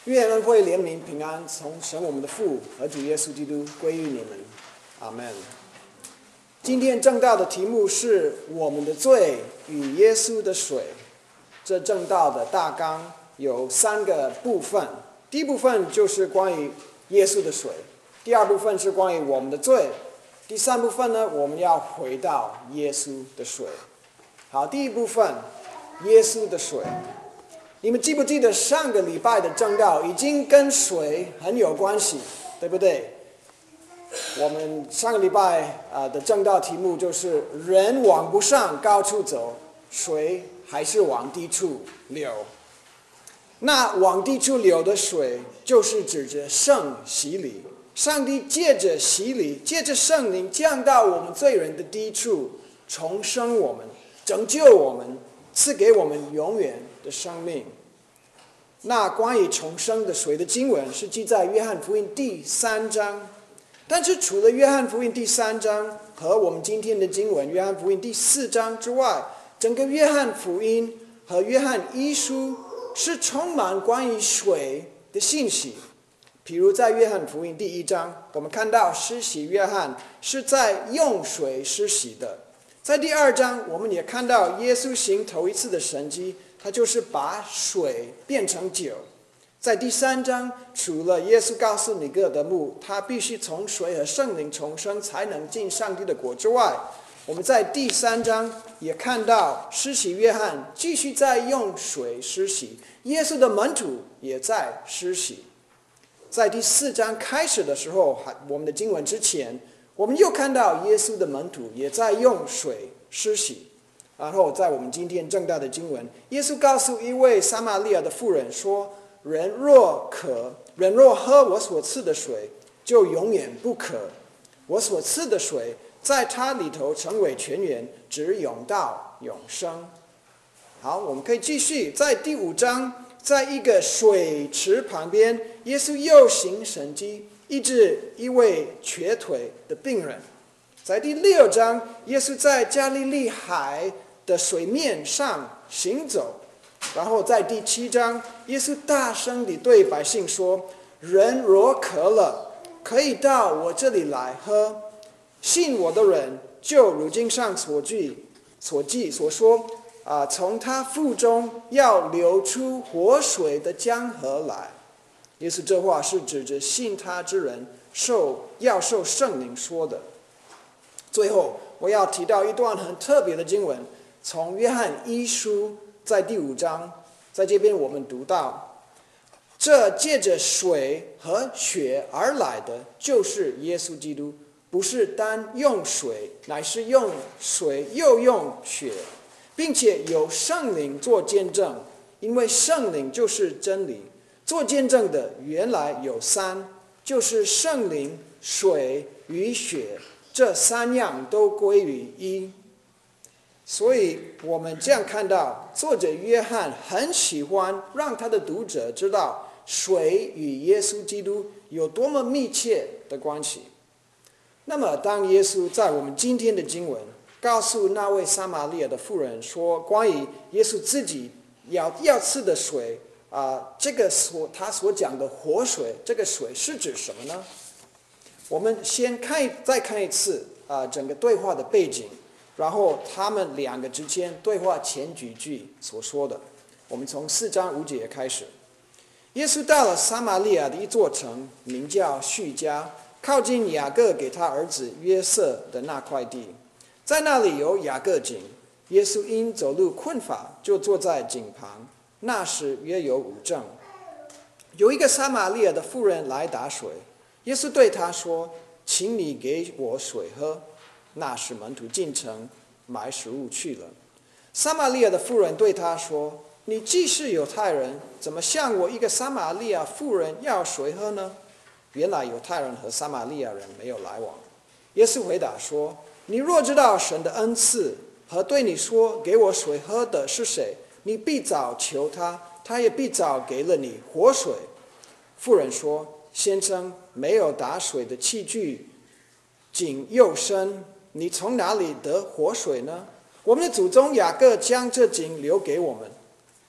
愿恩惠、怜悯、平安从神我们的父和主耶稣基督归于你们，阿们。今天正道的题目是我们的罪与耶稣的水。这正道的大纲有3个部分，第一部分就是关于耶稣的水，第二部分是关于我们的罪，第3部分呢，我们要回到耶稣的水。好，第一部分，耶稣的水。你们记不记得上个礼拜的正道已经跟水很有关系，对不对？我们上个礼拜的正道题目就是人往不上高处走，水还是往低处流。那往低处流的水就是指着圣洗礼，上帝借着洗礼，借着圣灵降到我们罪人的低处，重生我们，拯救我们，赐给我们永远的生命。那关于重生的水的经文是记在约翰福音第3章，但是除了约翰福音第3章和我们今天的经文约翰福音第4章之外，整个约翰福音和约翰一书是充满关于水的信息。比如在约翰福音第1章，我们看到施洗约翰是在用水施洗的。在第2章，我们也看到耶稣行头一次的神迹，他就是把水变成酒。在第3章，除了耶稣告诉尼哥底母他必须从水和圣灵重生才能进上帝的国之外，我们在第3章也看到施洗约翰继续在用水施洗，耶稣的门徒也在施洗。在第4章开始的时候，我们的经文之前，我们又看到耶稣的门徒也在用水施洗。然后在我们今天正道的经文，耶稣告诉一位撒玛利亚的妇人说，人若喝我所赐的水，就永远不渴。我所赐的水在它里头成为泉源，直涌到永生。好，我们可以继续在第5章，在一个水池旁边，耶稣又行神迹，医治一位瘸腿的病人。在第6章，耶稣在加利利海的水面上行走。然后在第7章，耶稣大声地对百姓说，人若渴了，可以到我这里来喝，信我的人就如经上所说，从他腹中要流出活水的江河来。耶稣这话是指着信他之人要受圣灵说的。最后我要提到一段很特别的经文，从约翰一书在第5章，在这边我们读到，这借着水和血而来的就是耶稣基督，不是单用水，乃是用水又用血，并且有圣灵做见证，因为圣灵就是真理。做见证的原来有3，就是圣灵、水与血，这3样都归于一。所以我们这样看到，作者约翰很喜欢让他的读者知道水与耶稣基督有多么密切的关系。那么当耶稣在我们今天的经文告诉那位撒玛利亚的妇人说关于耶稣自己要赐的水，这个他所讲的活水，这个水是指什么呢？我们先再看一次整个对话的背景，然后他们2个之间对话前几句所说的。我们从4章5节开始。耶稣到了撒玛利亚的一座城，名叫叙加，靠近雅各给他儿子约瑟的那块地。在那里有雅各井，耶稣因走路困乏，就坐在井旁。那时约有午正。有一个撒玛利亚的妇人来打水，耶稣对他说，请你给我水喝。那时门徒进城买食物去了。撒玛利亚的妇人对他说，你既是犹太人，怎么向我一个撒玛利亚妇人要水喝呢？原来犹太人和撒玛利亚人没有来往。耶稣回答说，你若知道神的恩赐和对你说给我水喝的是谁，你必早求他，他也必早给了你活水。妇人说，先生，没有打水的器具，井又深，你从哪里得活水呢？我们的祖宗雅各将这井留给我们，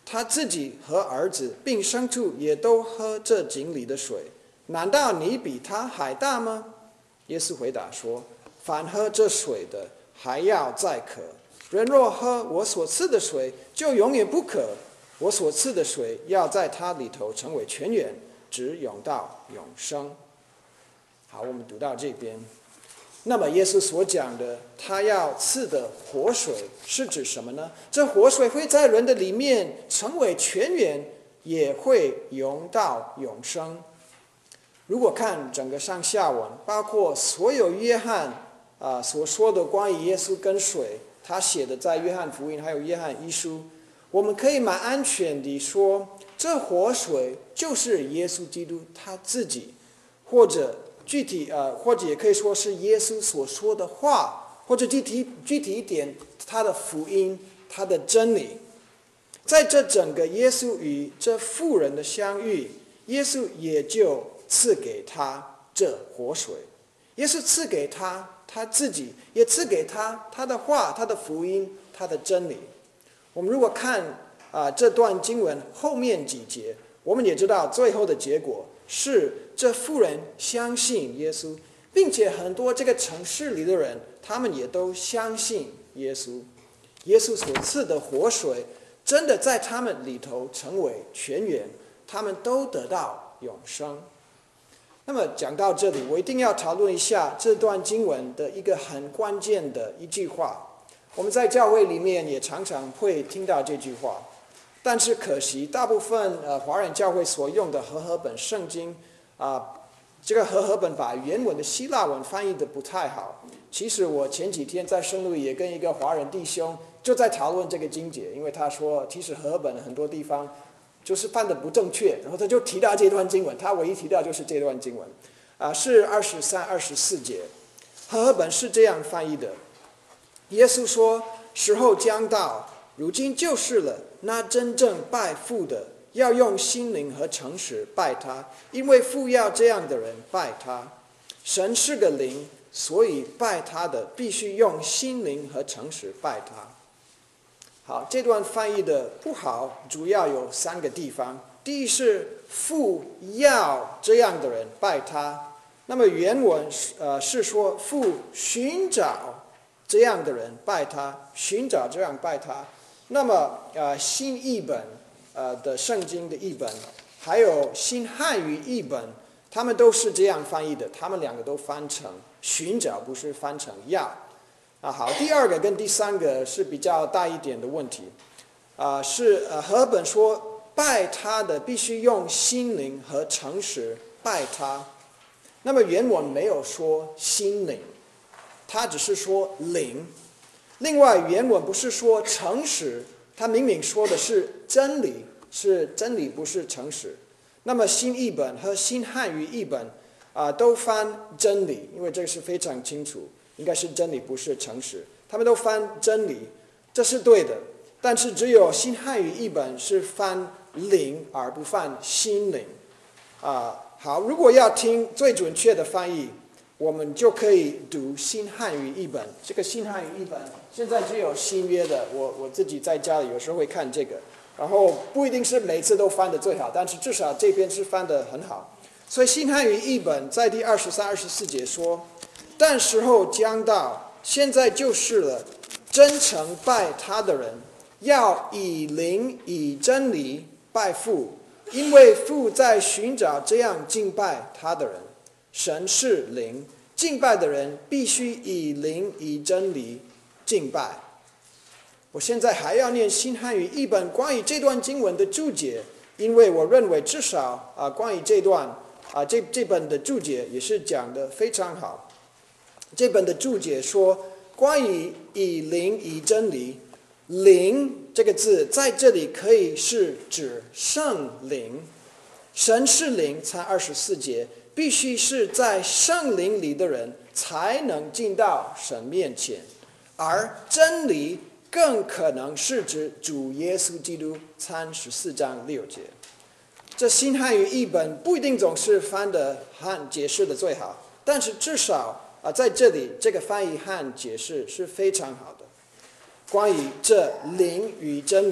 他自己和儿子并牲畜也都喝这井里的水，难道你比他还大吗？耶稣回答说：凡喝这水的，还要再渴；人若喝我所赐的水，就永远不渴。我所赐的水要在他里头成为泉源，直涌到永生。好，我们读到这边。那么耶稣所讲的他要赐的活水是指什么呢？这活水会在人的里面成为泉源，也会涌到永生。如果看整个上下文，包括所有约翰所说的关于耶稣跟水，他写的在约翰福音还有约翰一书，我们可以蛮安全地说，这活水就是耶稣基督他自己，或者也可以说是耶稣所说的话，或者具体一点，他的福音，他的真理。在这整个耶稣与这妇人的相遇，耶稣也就赐给他这活水。耶稣赐给他他自己，也赐给他他的话，他的福音，他的真理。我们如果看这段经文后面几节，我们也知道最后的结果是这妇人相信耶稣，并且很多这个城市里的人，他们也都相信耶稣。耶稣所赐的活水真的在他们里头成为泉源，他们都得到永生。那么讲到这里，我一定要讨论一下这段经文的一个很关键的一句话。我们在教会里面也常常会听到这句话，但是可惜大部分华人教会所用的和合本圣经这个和合本把原文的希腊文翻译的不太好。其实我前几天在圣路易也跟一个华人弟兄就在讨论这个经节，因为他说其实和合本很多地方就是翻的不正确，然后他就提到这段经文，他唯一提到就是这段经文是23、24节。和合本是这样翻译的：耶稣说，时候将到，如今就是了，那真正拜父的要用心灵和诚实拜他，因为父要这样的人拜他。神是个灵，所以拜他的必须用心灵和诚实拜他。好，这段翻译的不好，主要有3个地方。第一是父要这样的人拜他，那么原文是说父寻找这样的人拜他，寻找这样拜他。那么新译本的圣经的译本，还有新汉语译本，他们都是这样翻译的，他们2个都翻成寻找，不是翻成要。好，第2个跟第3个是比较大一点的问题，是和合本说拜他的必须用心灵和诚实拜他，那么原文没有说心灵，他只是说灵。另外原文不是说诚实，他明明说的是真理，是真理，不是诚实。那么新译本和新汉语译本都翻真理，因为这个是非常清楚，应该是真理，不是诚实。他们都翻真理，这是对的。但是只有新汉语译本是翻灵而不翻心灵。好，如果要听最准确的翻译，我们就可以读新汉语译本。这个新汉语译本现在只有新约的，我自己在家里有时候会看这个，然后不一定是每次都翻得最好，但是至少这边是翻得很好。所以新汉语译本在第23、24节说，但时候将到，现在就是了，真诚拜他的人要以灵以真理拜父，因为父在寻找这样敬拜他的人。神是灵，敬拜的人必须以灵以真理敬拜。我现在还要念新汉语译本关于这段经文的注解，因为我认为至少关于这段这本的注解也是讲得非常好。这本的注解说，关于以灵以真理，灵这个字在这里可以是指圣灵，神是灵，才24节，必须是在圣灵里的人才能进到神面前，而真理更可能是指主耶稣基督，参14章6节。这新汉语译本不一定总是翻的和解释的最好，但是至少在这里这个翻译和解释是非常好的。关于这灵与真理，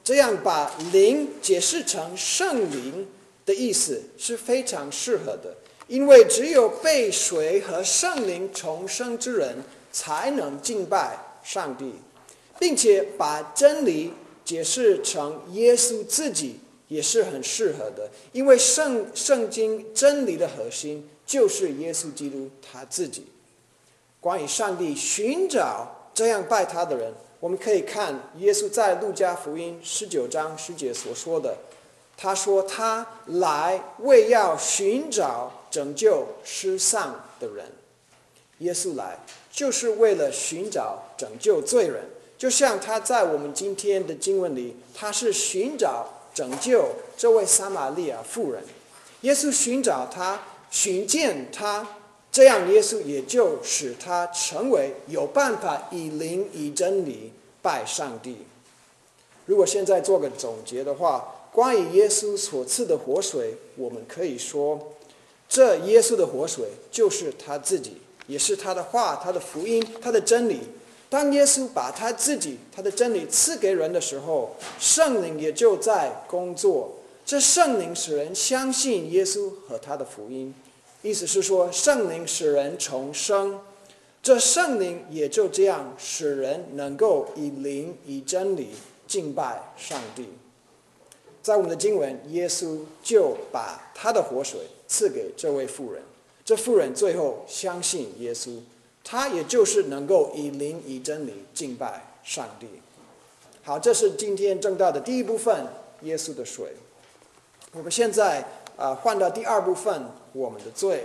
这样把灵解释成圣灵的意思是非常适合的，因为只有被水和圣灵重生之人才能敬拜上帝，并且把真理解释成耶稣自己也是很适合的，因为圣经真理的核心就是耶稣基督他自己。关于上帝寻找这样拜他的人，我们可以看耶稣在路加福音19章10节所说的，他说他来为要寻找拯救失丧的人。耶稣来就是为了寻找拯救罪人，就像他在我们今天的经文里，他是寻找拯救这位撒玛利亚妇人。耶稣寻找他，寻见他，这样耶稣也就使他成为有办法以灵以真理拜上帝。如果现在做个总结的话，关于耶稣所赐的活水，我们可以说，这耶稣的活水就是他自己，也是他的话，他的福音，他的真理。当耶稣把他自己，他的真理赐给人的时候，圣灵也就在工作。这圣灵使人相信耶稣和他的福音，意思是说，圣灵使人重生。这圣灵也就这样使人能够以灵以真理敬拜上帝。在我们的经文，耶稣就把他的活水赐给这位妇人，这妇人最后相信耶稣，他也就是能够以灵以真理敬拜上帝。好，这是今天正道的第一部分，耶稣的水。我们现在换到第二部分，我们的罪。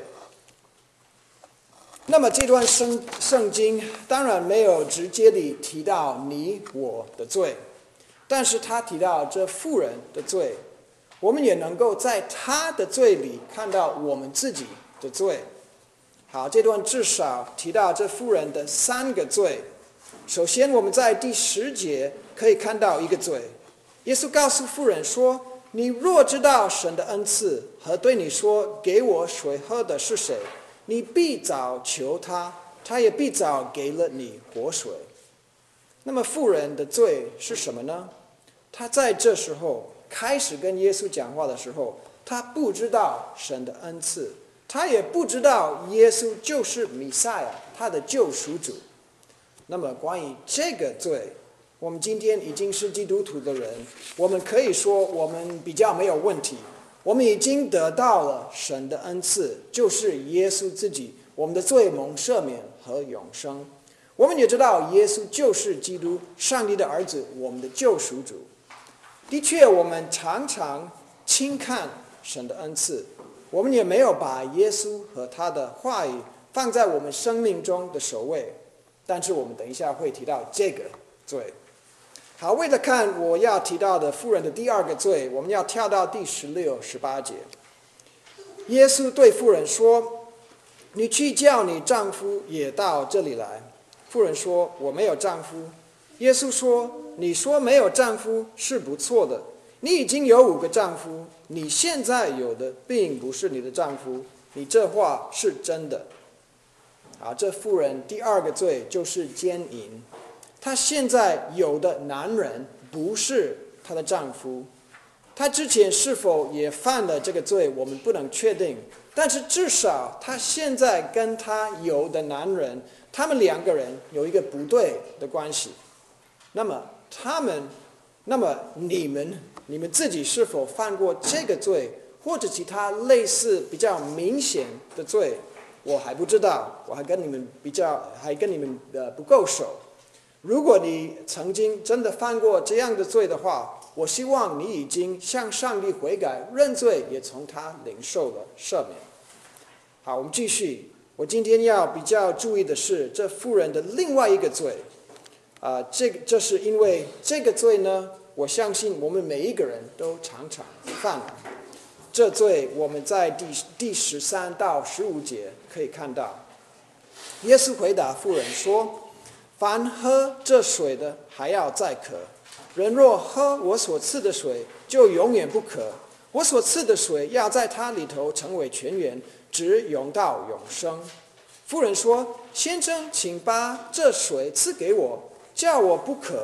那么这段圣经当然没有直接地提到你我的罪，但是他提到这妇人的罪，我们也能够在他的罪里看到我们自己的罪。好，这段至少提到这妇人的3个罪。首先我们在第10节可以看到一个罪，耶稣告诉妇人说，你若知道神的恩赐和对你说给我水喝的是谁，你必早求他，他也必早给了你活水。那么妇人的罪是什么呢？她在这时候开始跟耶稣讲话的时候，她不知道神的恩赐，她也不知道耶稣就是弥赛亚，他的救赎主。那么关于这个罪，我们今天已经是基督徒的人，我们可以说我们比较没有问题，我们已经得到了神的恩赐，就是耶稣自己，我们的罪蒙赦免和永生。我们也知道耶稣就是基督，上帝的儿子，我们的救赎主。的确，我们常常轻看神的恩赐，我们也没有把耶稣和他的话语放在我们生命中的首位。但是我们等一下会提到这个罪。好，为了看我要提到的妇人的第2个罪，我们要跳到第16、18节。耶稣对妇人说，你去叫你丈夫也到这里来。妇人说，我没有丈夫。耶稣说，你说没有丈夫是不错的，你已经有5个丈夫，你现在有的并不是你的丈夫，你这话是真的。这妇人第2个罪就是奸淫。她现在有的男人不是她的丈夫，她之前是否也犯了这个罪，我们不能确定。但是至少她现在跟她有的男人，他们2个人有一个不对的关系。那么你们自己是否犯过这个罪，或者其他类似比较明显的罪，我还不知道，我还跟你们不够熟。如果你曾经真的犯过这样的罪的话，我希望你已经向上帝悔改认罪，也从他领受了赦免。好，我们继续。我今天要比较注意的是这妇人的另外一个罪。这是因为这个罪呢，我相信我们每一个人都常常犯了。这罪我们在第13到15节可以看到。耶稣回答妇人说，凡喝这水的还要再渴，人若喝我所赐的水，就永远不渴。我所赐的水要在他里头成为泉源，直涌到永生。妇人说，先生，请把这水赐给我，叫我不渴，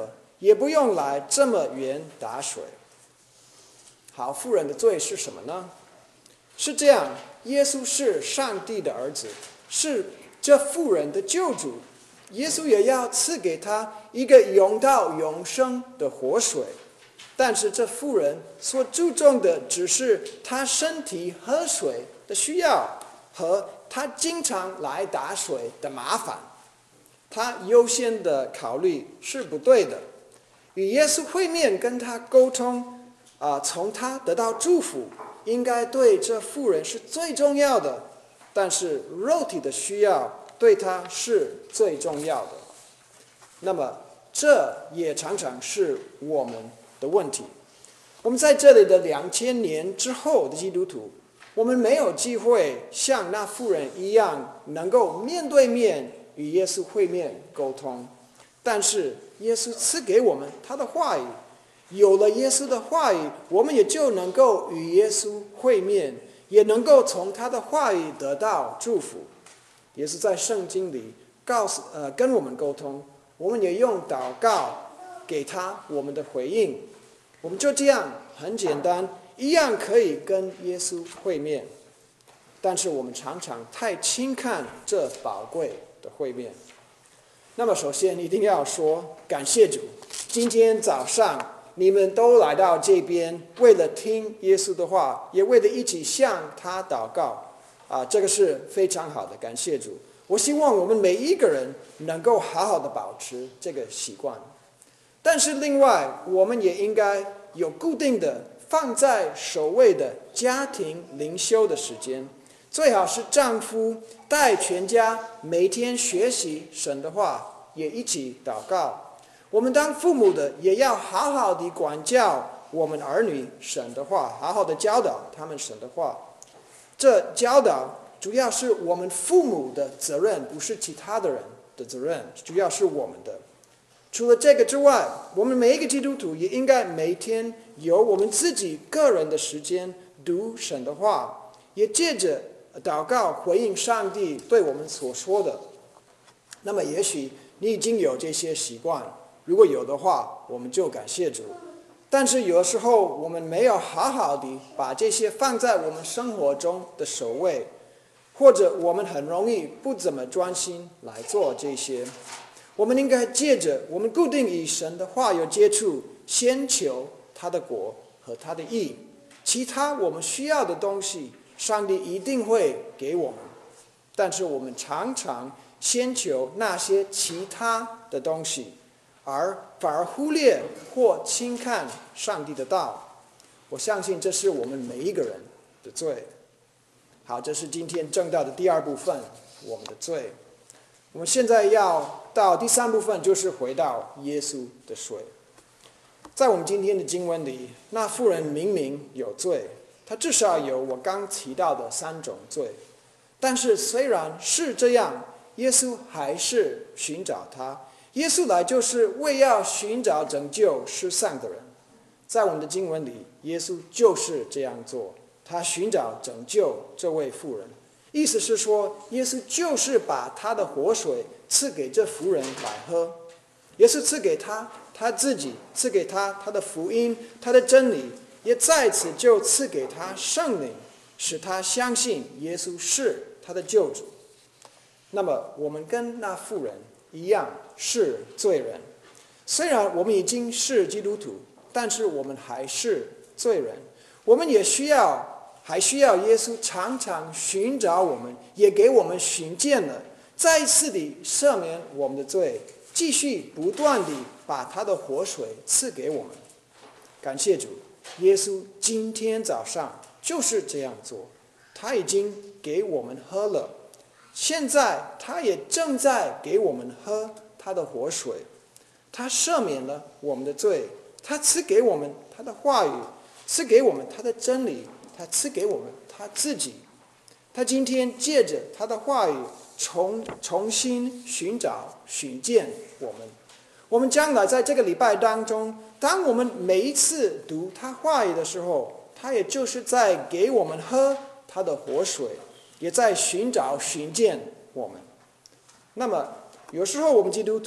也不用来这么远打水。好，妇人的罪是什么呢？是这样，耶稣是上帝的儿子，是这妇人的救主，耶稣也要赐给他一个永到永生的活水。但是这妇人所注重的只是她身体喝水的需要和她经常来打水的麻烦，她优先的考虑是不对的。与耶稣会面跟他沟通，从他得到祝福，应该对这妇人是最重要的，但是肉体的需要对他是最重要的。那么这也常常是我们的问题。我们在这里的2000年之后的基督徒，我们没有机会像那妇人一样能够面对面与耶稣会面沟通，但是耶稣赐给我们他的话语，有了耶稣的话语，我们也就能够与耶稣会面，也能够从他的话语得到祝福。耶稣在圣经里跟我们沟通，我们也用祷告给他我们的回应，我们就这样很简单，一样可以跟耶稣会面。但是我们常常太轻看这宝贵的会面。那么首先一定要说感谢主，今天早上你们都来到这边，为了听耶稣的话，也为了一起向他祷告，这个是非常好的，感谢主。我希望我们每一个人能够好好的保持这个习惯。但是另外，我们也应该有固定的放在首位的家庭灵修的时间，最好是丈夫带全家每天学习神的话，也一起祷告。我们当父母的也要好好的管教我们儿女神的话，好好的教导他们神的话。这教导主要是我们父母的责任，不是其他的人的责任，主要是我们的。除了这个之外，我们每一个基督徒也应该每天有我们自己个人的时间读神的话，也借着祷告回应上帝对我们所说的。那么也许你已经有这些习惯，如果有的话，我们就感谢主。但是有的时候我们没有好好的把这些放在我们生活中的首位，或者我们很容易不怎么专心来做这些。我们应该借着我们固定与神的话有接触，先求他的国和他的义，其他我们需要的东西上帝一定会给我们。但是我们常常先求那些其他的东西，反而忽略或轻看上帝的道。我相信这是我们每一个人的罪。好，这是今天正道的第二部分，我们的罪。我们现在要到第三部分，就是回到耶稣的水。在我们今天的经文里，那妇人明明有罪，她至少有我刚提到的3种罪。但是虽然是这样，耶稣还是寻找她。耶稣来就是为要寻找拯救失丧的人。在我们的经文里，耶稣就是这样做，他寻找拯救这位妇人。意思是说，耶稣就是把他的活水赐给这妇人来喝，也是赐给他自己，赐给他的福音，他的真理，也在此就赐给他圣灵，使他相信耶稣是他的救主。那么我们跟那妇人一样是罪人，虽然我们已经是基督徒，但是我们还是罪人。我们也还需要耶稣常常寻找我们，也给我们寻见了，再一次地赦免我们的罪，继续不断地把他的活水赐给我们。感谢主，耶稣今天早上就是这样做，他已经给我们喝了，现在他也正在给我们喝他的活水。他赦免了我们的罪，他赐给我们他的话语，赐给我们他的真理，他赐给我们他自己。他今天借着他的话语重新寻见我们。我们将来在这个礼拜当中，当我们每一次读他话语的时候，他也就是在给我们喝他的活水，也在寻见我们。那么有时候我们基督徒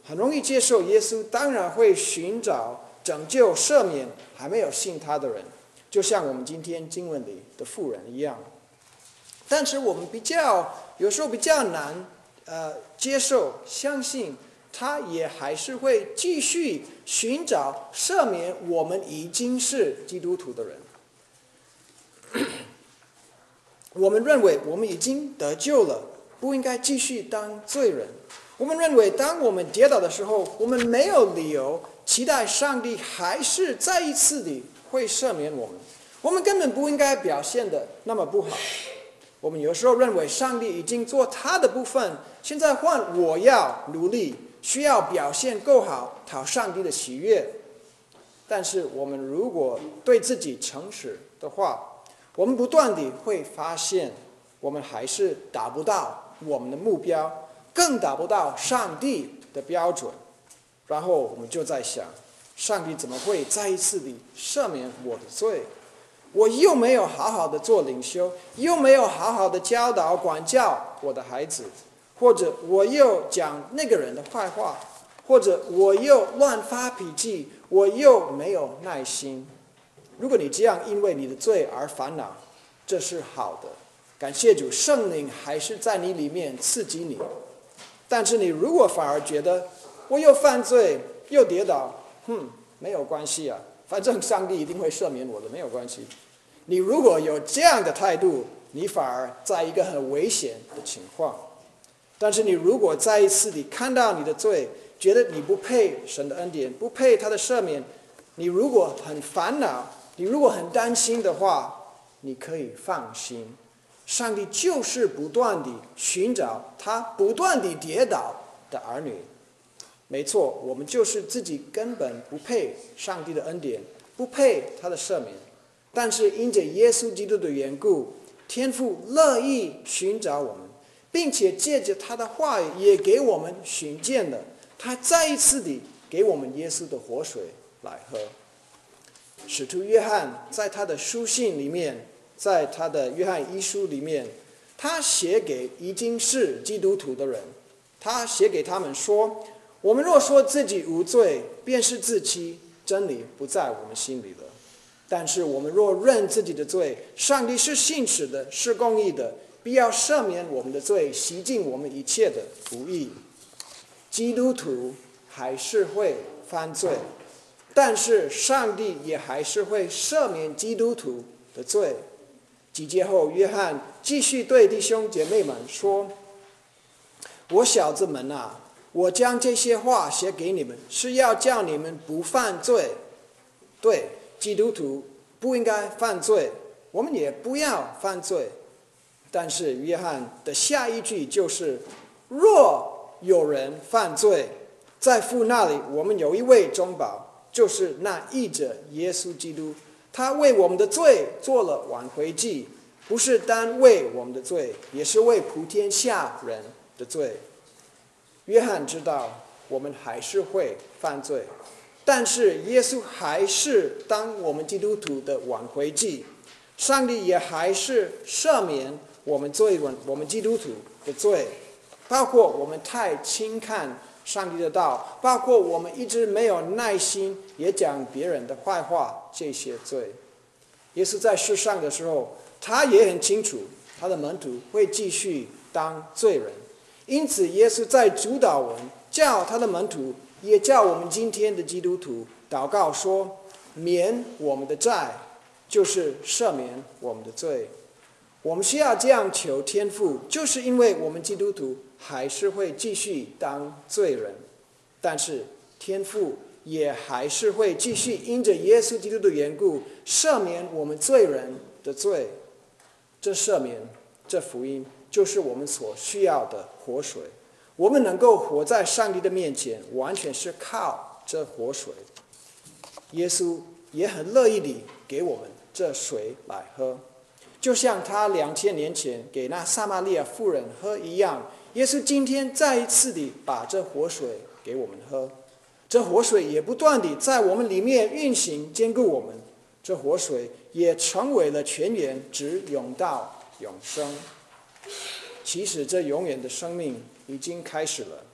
很容易接受耶稣，当然会寻找拯救赦免还没有信他的人，就像我们今天经文里的妇人一样。但是我们有时候比较难接受相信，他也还是会继续寻找赦免我们已经是基督徒的人。我们认为我们已经得救了，不应该继续当罪人。我们认为当我们跌倒的时候，我们没有理由期待上帝还是再一次的会赦免我们。我们根本不应该表现的那么不好。我们有时候认为上帝已经做他的部分，现在换我要努力，需要表现够好，讨上帝的喜悦。但是我们如果对自己诚实的话，我们不断地会发现，我们还是达不到我们的目标，更达不到上帝的标准。然后我们就在想，上帝怎么会再一次地赦免我的罪？我又没有好好的做领袖，又没有好好的教导管教我的孩子，或者我又讲那个人的坏话，或者我又乱发脾气，我又没有耐心。如果你这样因为你的罪而烦恼，这是好的，感谢主，圣灵还是在你里面刺激你。但是你如果反而觉得我又犯罪又跌倒，没有关系啊，反正上帝一定会赦免我的，没有关系。你如果有这样的态度，你反而在一个很危险的情况。但是你如果再一次地看到你的罪，觉得你不配神的恩典，不配他的赦免，你如果很烦恼，你如果很担心的话，你可以放心，上帝就是不断地寻找他不断地跌倒的儿女。没错，我们就是自己根本不配上帝的恩典，不配他的赦免。但是因着耶稣基督的缘故，天父乐意寻找我们，并且借着他的话语也给我们寻见了，他再一次地给我们耶稣的活水来喝。使徒约翰在他的书信里面，在他的约翰一书里面，他写给已经是基督徒的人，他写给他们说，我们若说自己无罪，便是自欺，真理不在我们心里了。但是我们若认自己的罪，上帝是信实的，是公义的，必要赦免我们的罪，洗净我们一切的不义。基督徒还是会犯罪，但是上帝也还是会赦免基督徒的罪。几节后，约翰继续对弟兄姐妹们说，我小子们啊，我将这些话写给你们，是要叫你们不犯罪。对，基督徒不应该犯罪，我们也不要犯罪。但是约翰的下一句就是，若有人犯罪，在父那里我们有一位中保，就是那义者耶稣基督，他为我们的罪做了挽回祭，不是单为我们的罪，也是为普天下人的罪。约翰知道我们还是会犯罪，但是耶稣还是当我们基督徒的挽回祭，上帝也还是赦免我们基督徒的罪，包括我们太轻看上帝的道，包括我们一直没有耐心也讲别人的坏话，这些罪。耶稣在世上的时候，他也很清楚他的门徒会继续当罪人，因此耶稣在主祷文叫他的门徒，也叫我们今天的基督徒祷告说，免我们的债，就是赦免我们的罪。我们需要这样求天父，就是因为我们基督徒还是会继续当罪人，但是天父也还是会继续因着耶稣基督的缘故赦免我们罪人的罪。这赦免，这福音，就是我们所需要的活水。我们能够活在上帝的面前，完全是靠这活水。耶稣也很乐意地给我们这水来喝，就像他2000年前给那撒玛利亚妇人喝一样，耶稣今天再一次地把这活水给我们喝。这活水也不断地在我们里面运行，坚固我们。这活水也成为了泉源，直涌到永生。其实这永远的生命已经开始了，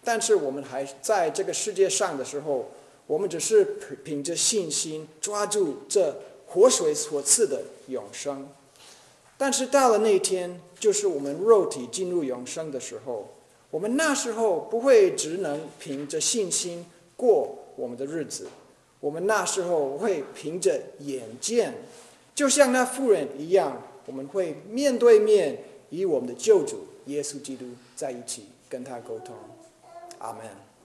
但是我们还在这个世界上的时候，我们只是凭着信心抓住这活水所赐的永生。但是到了那天，就是我们肉体进入永生的时候，我们那时候不会只能凭着信心过我们的日子，我们那时候会凭着眼见，就像那妇人一样，我们会面对面与我们的救主耶稣基督在一起，跟他沟通。阿们。